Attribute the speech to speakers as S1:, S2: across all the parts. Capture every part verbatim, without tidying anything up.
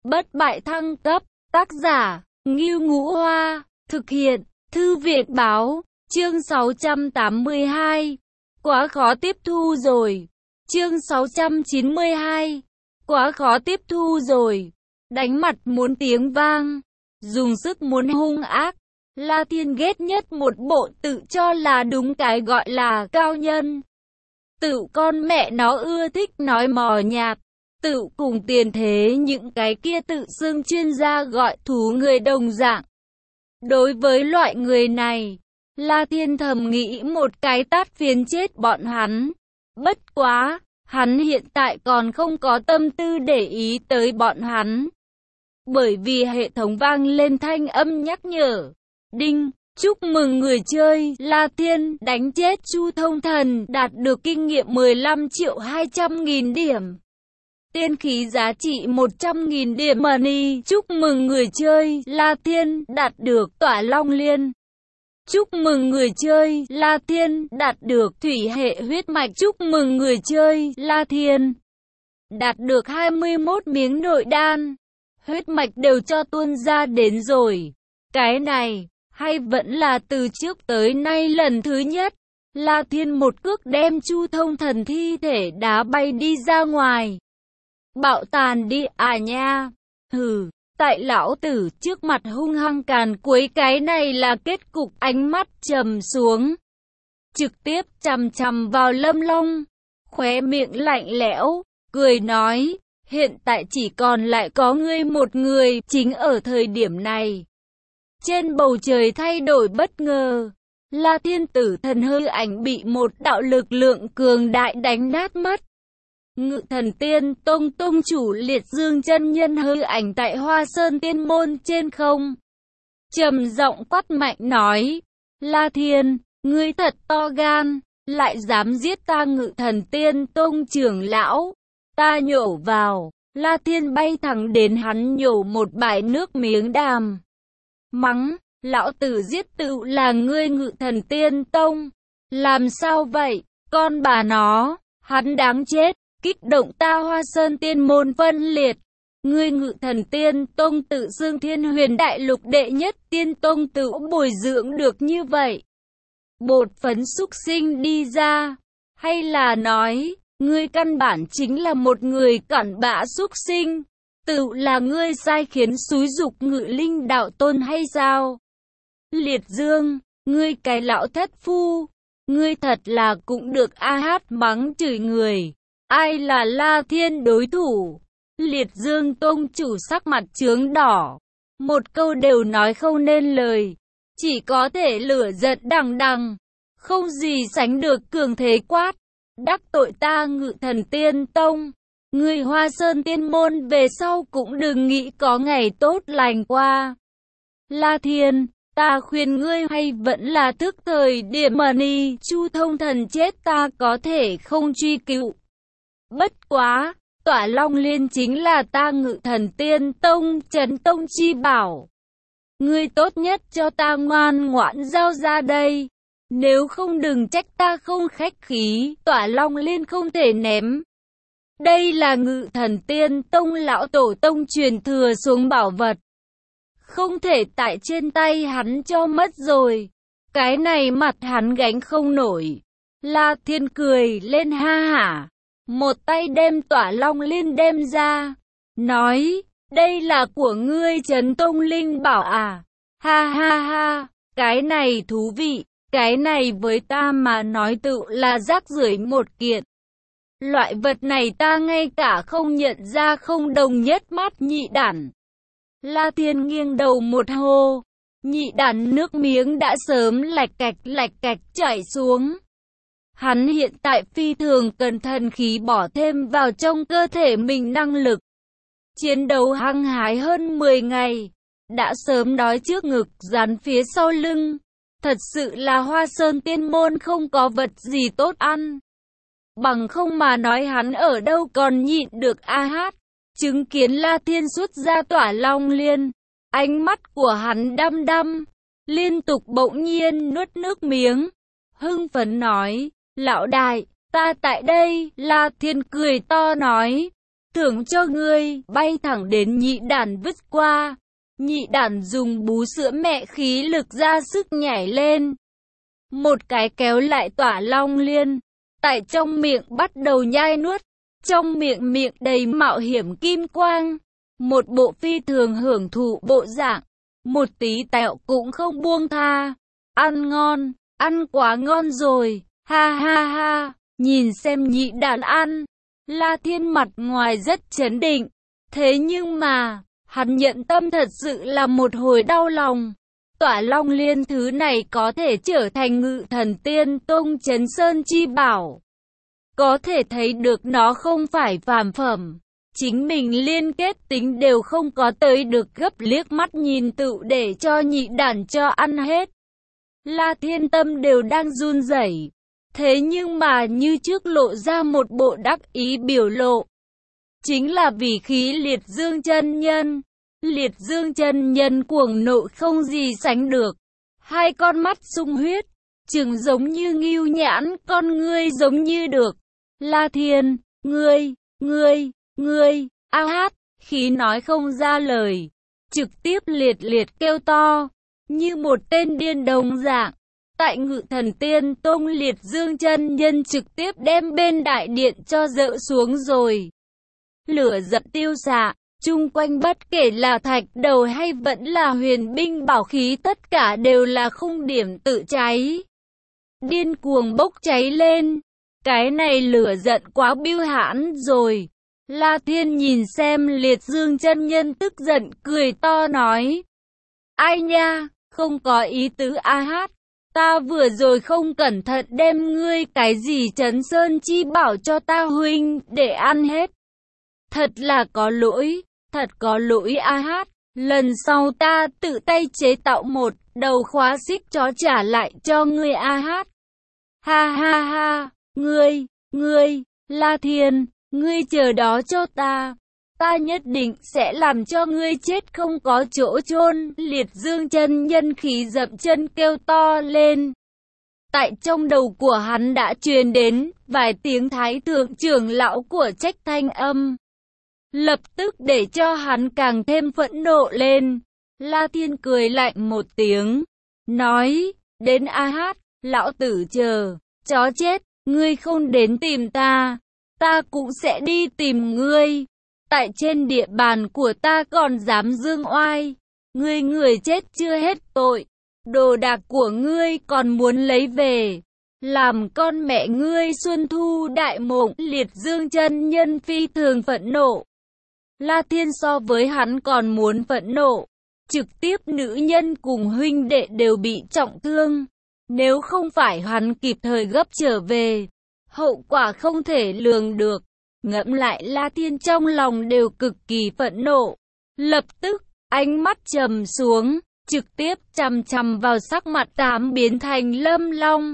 S1: Bất bại thăng cấp, tác giả, Ngưu Ngũ Hoa, thực hiện, Thư viện báo, chương sáu trăm tám mươi hai. Quá khó tiếp thu rồi. Chương sáu trăm chín mươi hai. Quá khó tiếp thu rồi. Đánh mặt muốn tiếng vang, dùng sức muốn hung ác. La Thiên ghét nhất một bộ tự cho là đúng cái gọi là cao nhân. Tự con mẹ nó ưa thích nói mò nhạt. Tự cùng tiền thế những cái kia tự xưng chuyên gia gọi thú người đồng dạng. Đối với loại người này, La Thiên thầm nghĩ một cái tát phiến chết bọn hắn. Bất quá, hắn hiện tại còn không có tâm tư để ý tới bọn hắn. Bởi vì hệ thống vang lên thanh âm nhắc nhở. Đinh, chúc mừng người chơi La Thiên đánh chết Chu Thông Thần, đạt được kinh nghiệm mười lăm triệu hai trăm nghìn điểm. Tiên khí giá trị một trăm nghìn điểm money. Chúc mừng người chơi La Thiên đạt được Tỏa Long Liên. Chúc mừng người chơi La Thiên đạt được Thủy hệ huyết mạch. Chúc mừng người chơi La Thiên đạt được hai mươi mốt miếng nội đan. Huyết mạch đều cho tuôn ra đến rồi. Cái này, hay vẫn là từ trước tới nay lần thứ nhất, La Thiên một cước đem Chu Thông Thần thi thể đá bay đi ra ngoài. Bạo tàn đi à nha. Hừ, tại lão tử trước mặt hung hăng càn quấy, cái này là kết cục. Ánh mắt trầm xuống, trực tiếp chằm chằm vào Lâm Long, khóe miệng lạnh lẽo, cười nói, hiện tại chỉ còn lại có ngươi một người. Chính ở thời điểm này, trên bầu trời thay đổi bất ngờ, La Thiên tử thần hư ảnh bị một đạo lực lượng cường đại đánh nát mất. Ngự Thần Tiên Tông tông chủ Liệt Dương chân nhân hư ảnh tại Hoa Sơn Tiên môn trên không, trầm giọng quát mạnh nói, La Thiên, ngươi thật to gan, lại dám giết ta Ngự Thần Tiên Tông trưởng lão. Ta nhổ vào. La Thiên bay thẳng đến hắn nhổ một bãi nước miếng đàm, mắng, lão tử giết tự là ngươi Ngự Thần Tiên Tông. Làm sao vậy, con bà nó, hắn đáng chết. Kích động ta Hoa Sơn Tiên môn phân liệt. Ngươi Ngự Thần Tiên Tông tự xưng Thiên Huyền Đại Lục đệ nhất tiên tông, tự bồi dưỡng được như vậy. Bột phấn súc sinh đi ra. Hay là nói, ngươi căn bản chính là một người cặn bã súc sinh. Tự là ngươi sai khiến xúi dục Ngự Linh đạo tôn hay sao? Liệt Dương, ngươi cái lão thất phu. Ngươi thật là cũng được a hát mắng chửi người. Ai là La Thiên đối thủ? Liệt Dương tông chủ sắc mặt chướng đỏ, một câu đều nói không nên lời, chỉ có thể lửa giận đằng đằng, không gì sánh được cường thế quát, đắc tội ta Ngự Thần Tiên Tông, người Hoa Sơn Tiên môn về sau cũng đừng nghĩ có ngày tốt lành qua. La Thiên, ta khuyên ngươi hay vẫn là thức thời điểm money. Chu Thông Thần chết ta có thể không truy cứu. Bất quá, Tỏa Long Liên chính là ta Ngự Thần Tiên Tông Trấn Tông chi bảo. Ngươi tốt nhất cho ta ngoan ngoãn giao ra đây. Nếu không đừng trách ta không khách khí. Tỏa Long Liên không thể ném. Đây là Ngự Thần Tiên Tông lão tổ tông truyền thừa xuống bảo vật. Không thể tại trên tay hắn cho mất rồi. Cái này mặt hắn gánh không nổi. La Thiên cười lên ha hả. Một tay đem Tỏa Long Liên đem ra, nói, đây là của ngươi Trấn Tông Linh bảo à? Ha ha ha, cái này thú vị, cái này với ta mà nói tự là rác rưởi một kiện. Loại vật này ta ngay cả không nhận ra, không đồng nhất mắt nhị đản. La Thiên nghiêng đầu một hô, nhị đản nước miếng đã sớm lạch cạch lạch cạch chảy xuống. Hắn hiện tại phi thường cần thần khí bỏ thêm vào trong cơ thể mình năng lực. Chiến đấu hăng hái hơn mười ngày, đã sớm đói trước ngực rắn phía sau lưng. Thật sự là Hoa Sơn Tiên môn không có vật gì tốt ăn. Bằng không mà nói hắn ở đâu còn nhịn được a hát. Chứng kiến La Thiên xuất ra Tỏa Long Liên, ánh mắt của hắn đăm đăm, liên tục bỗng nhiên nuốt nước miếng, hưng phấn nói, lão đại, ta tại đây. La Thiên cười to nói, thưởng cho ngươi, bay thẳng đến nhị đản vứt qua. Nhị đản dùng bú sữa mẹ khí lực ra sức nhảy lên. Một cái kéo lại Tỏa Long Liên, tại trong miệng bắt đầu nhai nuốt, trong miệng miệng đầy mạo hiểm kim quang. Một bộ phi thường hưởng thụ bộ dạng, một tí tẹo cũng không buông tha. Ăn ngon, ăn quá ngon rồi, ha ha ha, nhìn xem nhị đản ăn. La Thiên mặt ngoài rất trấn định, thế nhưng mà, hắn nhận tâm thật sự là một hồi đau lòng. Tỏa Long Liên thứ này có thể trở thành Ngự Thần Tiên Tông Chấn Sơn chi bảo. Có thể thấy được nó không phải phàm phẩm. Chính mình liên kết tính đều không có tới được gấp liếc mắt nhìn tựu để cho nhị đản cho ăn hết. La Thiên tâm đều đang run rẩy. Thế nhưng mà như trước lộ ra một bộ đắc ý biểu lộ. Chính là vì khí Liệt Dương chân nhân. Liệt Dương chân nhân cuồng nộ không gì sánh được. Hai con mắt sung huyết, trừng giống như ngưu nhãn, con ngươi giống như được. La Thiên, ngươi, ngươi, ngươi, a hát, khí nói không ra lời. Trực tiếp liệt liệt kêu to, như một tên điên đồng dạng. Tại Ngự Thần Tiên Tông Liệt Dương chân nhân trực tiếp đem bên đại điện cho dỡ xuống rồi. Lửa giận tiêu xạ, chung quanh bất kể là thạch đầu hay vẫn là huyền binh bảo khí tất cả đều là khung điểm tự cháy. Điên cuồng bốc cháy lên. Cái này lửa giận quá bưu hãn rồi. La Thiên nhìn xem Liệt Dương chân nhân tức giận cười to nói. Ai nha, không có ý tứ a hát. Ta vừa rồi không cẩn thận đem ngươi cái gì Chấn Sơn chi bảo cho ta huynh để ăn hết. Thật là có lỗi, thật có lỗi a hát. Lần sau ta tự tay chế tạo một đầu khóa xích chó trả lại cho ngươi a hát. Ha ha ha, ngươi, ngươi, La Thiên, ngươi chờ đó cho ta. Ta nhất định sẽ làm cho ngươi chết không có chỗ chôn. Liệt Dương chân nhân khí dậm chân kêu to lên. Tại trong đầu của hắn đã truyền đến vài tiếng thái thượng trưởng lão của Trách thanh âm. Lập tức để cho hắn càng thêm phẫn nộ lên. La Thiên cười lạnh một tiếng, nói, đến a hát, lão tử chờ, chó chết, ngươi không đến tìm ta, ta cũng sẽ đi tìm ngươi. Tại trên địa bàn của ta còn dám dương oai, ngươi người chết chưa hết tội, đồ đạc của ngươi còn muốn lấy về, làm con mẹ ngươi Xuân Thu đại mộng. Liệt Dương chân nhân phi thường phẫn nộ. La Thiên so với hắn còn muốn phẫn nộ, trực tiếp nữ nhân cùng huynh đệ đều bị trọng thương. Nếu không phải hắn kịp thời gấp trở về, hậu quả không thể lường được. Ngẫm lại La Thiên trong lòng đều cực kỳ phẫn nộ. Lập tức, ánh mắt trầm xuống, trực tiếp chằm chằm vào sắc mặt tám biến thành Lâm Long.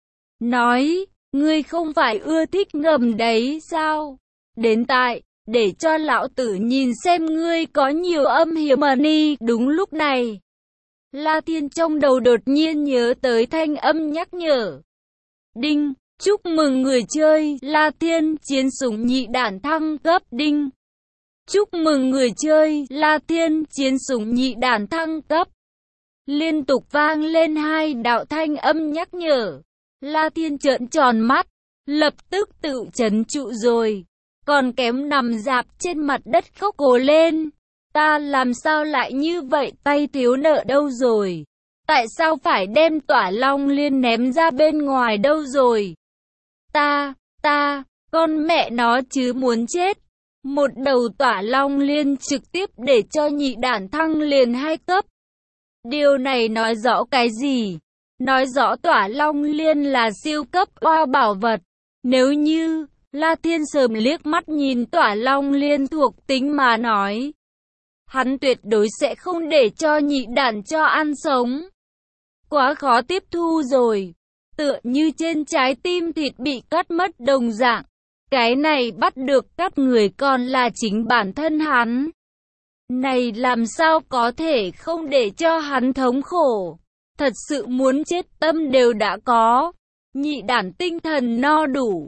S1: Nói, ngươi không phải ưa thích ngầm đấy sao? Đến tại, để cho lão tử nhìn xem ngươi có nhiều âm hiểm mà ni. Đúng lúc này, La Thiên trong đầu đột nhiên nhớ tới thanh âm nhắc nhở. Đinh! Chúc mừng người chơi La Thiên chiến sủng nhị đản thăng cấp. Đinh! Chúc mừng người chơi La Thiên chiến sủng nhị đản thăng cấp. Liên tục vang lên hai đạo thanh âm nhắc nhở. La Thiên trợn tròn mắt, lập tức tự trấn trụ rồi, còn kém nằm rạp trên mặt đất khóc ồ lên. Ta làm sao lại như vậy, tay thiếu nợ đâu rồi? Tại sao phải đem Tỏa Long Liên ném ra bên ngoài đâu rồi? Ta, ta, con mẹ nó chứ muốn chết. Một đầu Tỏa Long Liên trực tiếp để cho nhị đản thăng liền hai cấp. Điều này nói rõ cái gì? Nói rõ Tỏa Long Liên là siêu cấp oa bảo vật. Nếu như La Thiên sớm liếc mắt nhìn Tỏa Long Liên thuộc tính mà nói, hắn tuyệt đối sẽ không để cho nhị đản cho ăn sống. Quá khó tiếp thu rồi, tựa như trên trái tim thịt bị cắt mất đồng dạng. Cái này bắt được cắt người còn là chính bản thân hắn. Này làm sao có thể không để cho hắn thống khổ. Thật sự muốn chết tâm đều đã có. Nhị đản tinh thần no đủ,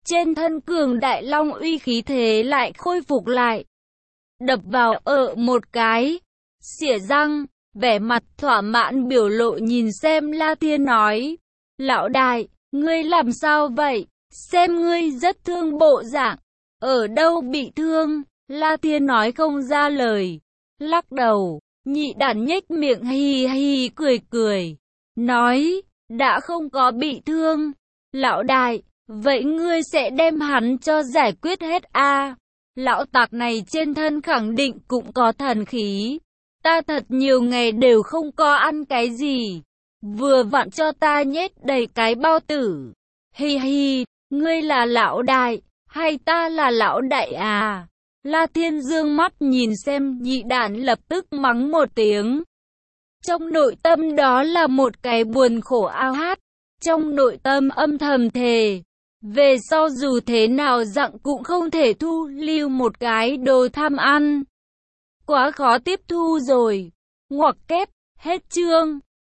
S1: trên thân cường đại long uy khí thế lại khôi phục lại. Đập vào ở một cái, xỉa răng, vẻ mặt thỏa mãn biểu lộ nhìn xem La Thiên nói. Lão đại, ngươi làm sao vậy? Xem ngươi rất thương bộ dạng. Ở đâu bị thương? La Thiên nói không ra lời. Lắc đầu, nhị đản nhếch miệng hì hì cười cười. Nói, đã không có bị thương. Lão đại, vậy ngươi sẽ đem hắn cho giải quyết hết a? Lão tặc này trên thân khẳng định cũng có thần khí. Ta thật nhiều ngày đều không có ăn cái gì. Vừa vặn cho ta nhét đầy cái bao tử. Hi hi, ngươi là lão đại, hay ta là lão đại à? La Thiên dương mắt nhìn xem nhị đản lập tức mắng một tiếng. Trong nội tâm đó là một cái buồn khổ ao hát. Trong nội tâm âm thầm thề. Về sau dù thế nào dặn cũng không thể thu lưu một cái đồ tham ăn. Quá khó tiếp thu rồi. Ngoặc kép, hết chương.